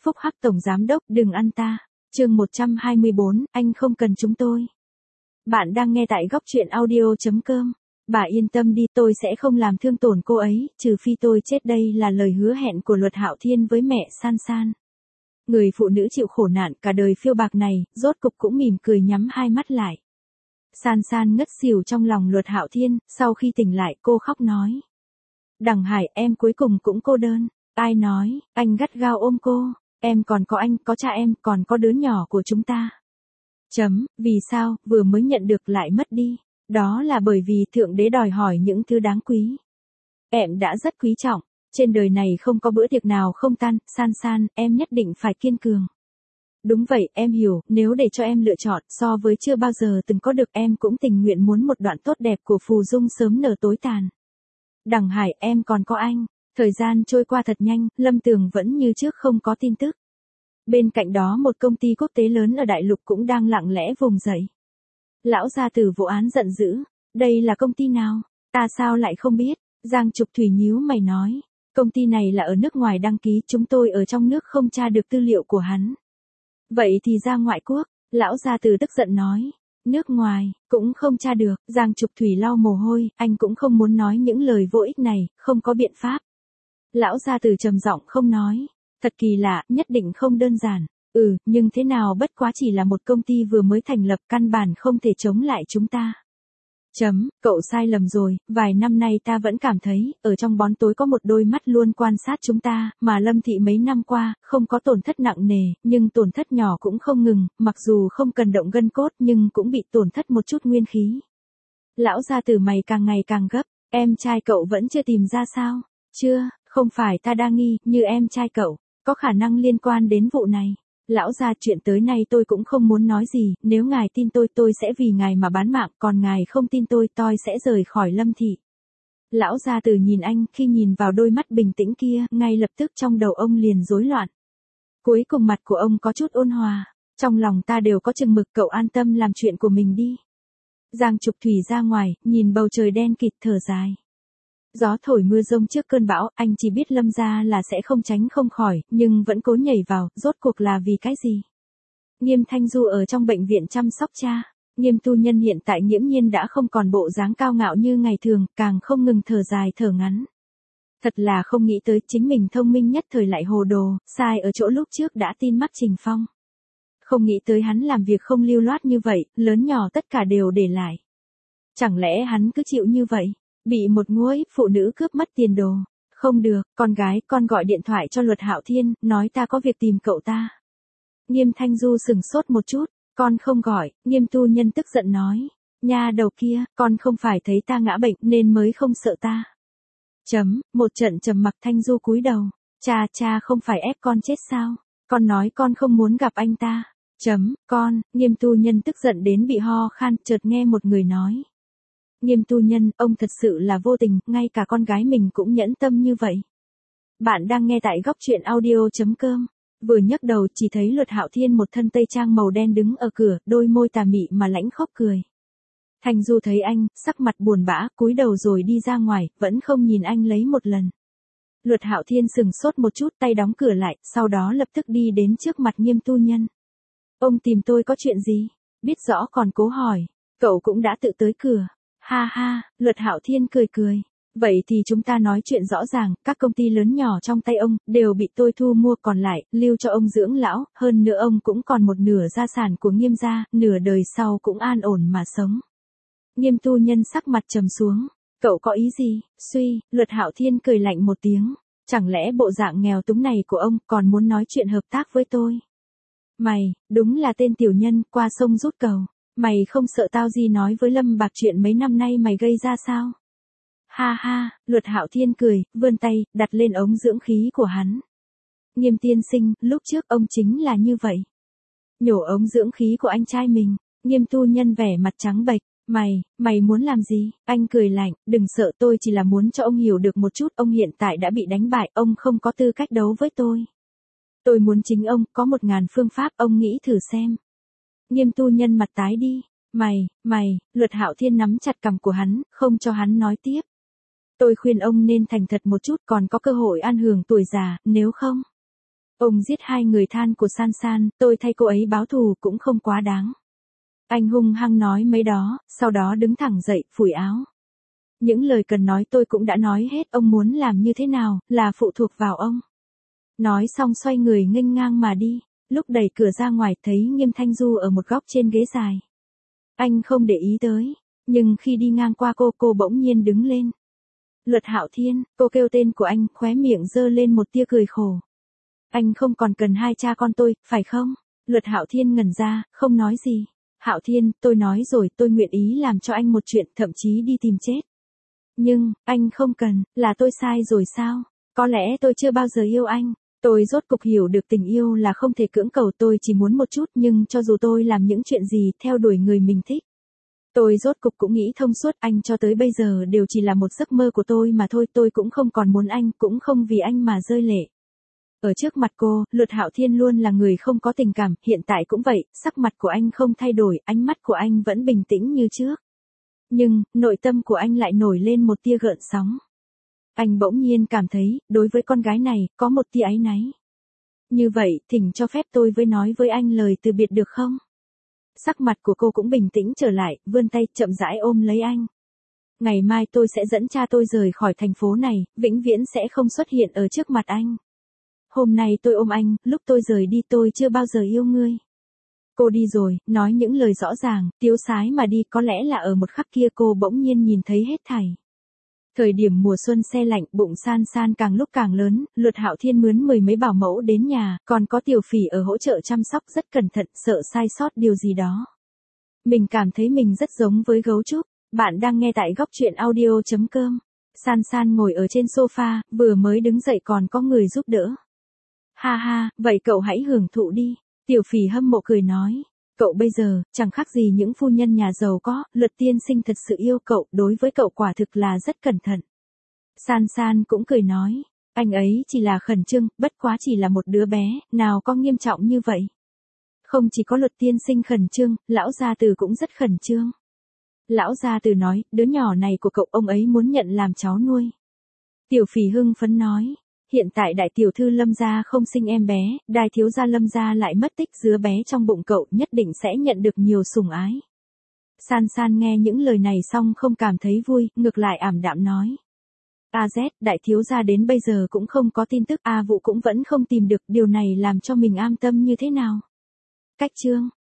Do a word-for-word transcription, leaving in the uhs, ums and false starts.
Phúc Hắc Tổng Giám Đốc đừng ăn ta. Chương một trăm hai mươi bốn, anh không cần chúng tôi. Bạn đang nghe tại góc truyện audio.com. Bà yên tâm đi, tôi sẽ không làm thương tổn cô ấy, trừ phi tôi chết, đây là lời hứa hẹn của Luật Hạo Thiên với mẹ San San. Người phụ nữ chịu khổ nạn cả đời phiêu bạc này, rốt cục cũng mỉm cười nhắm hai mắt lại. San San ngất xỉu trong lòng Luật Hạo Thiên, sau khi tỉnh lại cô khóc nói. Đằng Hải, em cuối cùng cũng cô đơn. Ai nói, anh gắt gao ôm cô. Em còn có anh, có cha em, còn có đứa nhỏ của chúng ta. Chấm, vì sao, vừa mới nhận được lại mất đi. Đó là bởi vì Thượng Đế đòi hỏi những thứ đáng quý. Em đã rất quý trọng. Trên đời này không có bữa tiệc nào không tan. San San, em nhất định phải kiên cường. Đúng vậy, em hiểu, nếu để cho em lựa chọn, so với chưa bao giờ từng có được, em cũng tình nguyện muốn một đoạn tốt đẹp của Phù Dung sớm nở tối tàn. Đằng Hải, em còn có anh. Thời gian trôi qua thật nhanh, Lâm Tường vẫn như trước không có tin tức. Bên cạnh đó một công ty quốc tế lớn ở Đại Lục cũng đang lặng lẽ vùng dậy. Lão gia tử vụ án giận dữ. Đây là công ty nào? Ta sao lại không biết? Giang Trục Thủy nhíu mày nói. Công ty này là ở nước ngoài đăng ký, chúng tôi ở trong nước không tra được tư liệu của hắn. Vậy thì ra ngoại quốc, lão gia tử tức giận nói. Nước ngoài, cũng không tra được. Giang Trục Thủy lau mồ hôi, anh cũng không muốn nói những lời vô ích này, không có biện pháp. Lão gia tử trầm giọng không nói. Thật kỳ lạ, nhất định không đơn giản. Ừ, nhưng thế nào bất quá chỉ là một công ty vừa mới thành lập, căn bản không thể chống lại chúng ta. Chấm, cậu sai lầm rồi, vài năm nay ta vẫn cảm thấy, ở trong bóng tối có một đôi mắt luôn quan sát chúng ta, mà Lâm Thị mấy năm qua, không có tổn thất nặng nề, nhưng tổn thất nhỏ cũng không ngừng, mặc dù không cần động gân cốt nhưng cũng bị tổn thất một chút nguyên khí. Lão gia tử mày càng ngày càng gấp, em trai cậu vẫn chưa tìm ra sao? Chưa, không phải ta đa nghi, như em trai cậu, có khả năng liên quan đến vụ này. Lão gia, chuyện tới nay tôi cũng không muốn nói gì, nếu ngài tin tôi tôi sẽ vì ngài mà bán mạng, còn ngài không tin tôi tôi sẽ rời khỏi Lâm Thị. Lão gia tử nhìn anh, khi nhìn vào đôi mắt bình tĩnh kia, ngay lập tức trong đầu ông liền rối loạn. Cuối cùng mặt của ông có chút ôn hòa, trong lòng ta đều có chừng mực, cậu an tâm làm chuyện của mình đi. Giang Trục Thủy ra ngoài, nhìn bầu trời đen kịt thở dài. Gió thổi mưa rông trước cơn bão, anh chỉ biết Lâm gia là sẽ không tránh không khỏi, nhưng vẫn cố nhảy vào, rốt cuộc là vì cái gì? Nghiêm Thanh Du ở trong bệnh viện chăm sóc cha. Nghiêm tu nhân hiện tại nghiễm nhiên đã không còn bộ dáng cao ngạo như ngày thường, càng không ngừng thở dài thở ngắn. Thật là không nghĩ tới chính mình thông minh nhất thời lại hồ đồ, sai ở chỗ lúc trước đã tin mắt Trình Phong. Không nghĩ tới hắn làm việc không lưu loát như vậy, lớn nhỏ tất cả đều để lại. Chẳng lẽ hắn cứ chịu như vậy? Bị một nguôi phụ nữ cướp mất tiền đồ. Không được, con gái, con gọi điện thoại cho Luật Hạo Thiên, nói ta có việc tìm cậu ta. Nghiêm Thanh Du sừng sốt một chút, con không gọi, Nghiêm tu nhân tức giận nói. Nha đầu kia, con không phải thấy ta ngã bệnh nên mới không sợ ta. Chấm, một trận trầm mặc. Thanh Du cúi đầu. Cha, cha không phải ép con chết sao? Con nói con không muốn gặp anh ta. Chấm, con, Nghiêm tu nhân tức giận đến bị ho khan, chợt nghe một người nói. Nghiêm tu nhân, ông thật sự là vô tình, ngay cả con gái mình cũng nhẫn tâm như vậy. Bạn đang nghe tại góc truyện audio.com. Vừa nhấc đầu chỉ thấy Luật Hạo Thiên một thân tây trang màu đen đứng ở cửa, đôi môi tà mị mà lãnh khóc cười. Thanh Du thấy anh, sắc mặt buồn bã, cúi đầu rồi đi ra ngoài, vẫn không nhìn anh lấy một lần. Luật Hạo Thiên sừng sốt một chút, tay đóng cửa lại, sau đó lập tức đi đến trước mặt Nghiêm tu nhân. Ông tìm tôi có chuyện gì? Biết rõ còn cố hỏi, cậu cũng đã tự tới cửa. Ha ha, Luật Hạo Thiên cười cười. Vậy thì chúng ta nói chuyện rõ ràng, các công ty lớn nhỏ trong tay ông, đều bị tôi thu mua, còn lại, lưu cho ông dưỡng lão, hơn nữa ông cũng còn một nửa gia sản của Nghiêm gia, nửa đời sau cũng an ổn mà sống. Nghiêm tu nhân sắc mặt trầm xuống. Cậu có ý gì? Suy, Luật Hạo Thiên cười lạnh một tiếng. Chẳng lẽ bộ dạng nghèo túng này của ông còn muốn nói chuyện hợp tác với tôi? Mày, đúng là tên tiểu nhân, qua sông rút cầu. Mày không sợ tao gì nói với Lâm Bạc chuyện mấy năm nay mày gây ra sao? Ha ha, Luật Hạo Thiên cười, vươn tay, đặt lên ống dưỡng khí của hắn. Nghiêm tiên sinh, lúc trước ông chính là như vậy. Nhổ ống dưỡng khí của anh trai mình. Nghiêm tu nhân vẻ mặt trắng bệch. Mày, mày muốn làm gì? Anh cười lạnh, đừng sợ, tôi chỉ là muốn cho ông hiểu được một chút, ông hiện tại đã bị đánh bại, ông không có tư cách đấu với tôi. Tôi muốn chính ông, có một ngàn phương pháp, ông nghĩ thử xem. Nghiêm tu nhân mặt tái đi. Mày, mày, Luật Hạo Thiên nắm chặt cằm của hắn, không cho hắn nói tiếp. Tôi khuyên ông nên thành thật một chút, còn có cơ hội an hưởng tuổi già, nếu không. Ông giết hai người than của San San, tôi thay cô ấy báo thù cũng không quá đáng. Anh hung hăng nói mấy đó, sau đó đứng thẳng dậy, phủi áo. Những lời cần nói tôi cũng đã nói hết, ông muốn làm như thế nào, là phụ thuộc vào ông. Nói xong xoay người nghênh ngang mà đi, lúc đẩy cửa ra ngoài thấy Nghiêm Thanh Du ở một góc trên ghế dài. Anh không để ý tới, nhưng khi đi ngang qua cô, cô bỗng nhiên đứng lên. Luật Hạo Thiên, cô kêu tên của anh, khóe miệng giơ lên một tia cười khổ. Anh không còn cần hai cha con tôi, phải không? Luật Hạo Thiên ngẩn ra, không nói gì. Hạo Thiên, tôi nói rồi, tôi nguyện ý làm cho anh một chuyện, thậm chí đi tìm chết. Nhưng, anh không cần, là tôi sai rồi sao? Có lẽ tôi chưa bao giờ yêu anh. Tôi rốt cục hiểu được tình yêu là không thể cưỡng cầu, tôi chỉ muốn một chút, nhưng cho dù tôi làm những chuyện gì, theo đuổi người mình thích. Tôi rốt cục cũng nghĩ thông suốt, anh cho tới bây giờ đều chỉ là một giấc mơ của tôi mà thôi, tôi cũng không còn muốn anh, cũng không vì anh mà rơi lệ. Ở trước mặt cô, Luật Hạo Thiên luôn là người không có tình cảm, hiện tại cũng vậy, sắc mặt của anh không thay đổi, ánh mắt của anh vẫn bình tĩnh như trước. Nhưng, nội tâm của anh lại nổi lên một tia gợn sóng. Anh bỗng nhiên cảm thấy, đối với con gái này, có một tia áy náy. Như vậy, thỉnh cho phép tôi với nói với anh lời từ biệt được không? Sắc mặt của cô cũng bình tĩnh trở lại, vươn tay, chậm rãi ôm lấy anh. Ngày mai tôi sẽ dẫn cha tôi rời khỏi thành phố này, vĩnh viễn sẽ không xuất hiện ở trước mặt anh. Hôm nay tôi ôm anh, lúc tôi rời đi tôi chưa bao giờ yêu ngươi. Cô đi rồi, nói những lời rõ ràng, tiếu sái mà đi, có lẽ là ở một khắc kia cô bỗng nhiên nhìn thấy hết thảy. Thời điểm mùa xuân se lạnh, bụng San San càng lúc càng lớn, Luật Hạo Thiên mướn mười mấy bảo mẫu đến nhà, còn có Tiểu Phỉ ở hỗ trợ chăm sóc rất cẩn thận, sợ sai sót điều gì đó. Mình cảm thấy mình rất giống với gấu trúc. Bạn đang nghe tại góc truyện audio chấm com. San San ngồi ở trên sofa, vừa mới đứng dậy còn có người giúp đỡ. Ha ha, vậy cậu hãy hưởng thụ đi. Tiểu Phỉ hâm mộ cười nói. Cậu bây giờ, chẳng khác gì những phu nhân nhà giàu có, Luật tiên sinh thật sự yêu cậu, đối với cậu quả thực là rất cẩn thận. San San cũng cười nói, anh ấy chỉ là khẩn trương, bất quá chỉ là một đứa bé, nào có nghiêm trọng như vậy. Không chỉ có Luật tiên sinh khẩn trương, lão gia tử cũng rất khẩn trương. Lão gia tử nói, đứa nhỏ này của cậu ông ấy muốn nhận làm cháu nuôi. Tiểu Phỉ hưng phấn nói. Hiện tại đại tiểu thư Lâm gia không sinh em bé, đại thiếu gia Lâm gia lại mất tích, đứa bé trong bụng cậu nhất định sẽ nhận được nhiều sủng ái. San San nghe những lời này xong không cảm thấy vui, ngược lại ảm đạm nói. A Z, đại thiếu gia đến bây giờ cũng không có tin tức, A Vũ cũng vẫn không tìm được, điều này làm cho mình an tâm như thế nào. Cách chương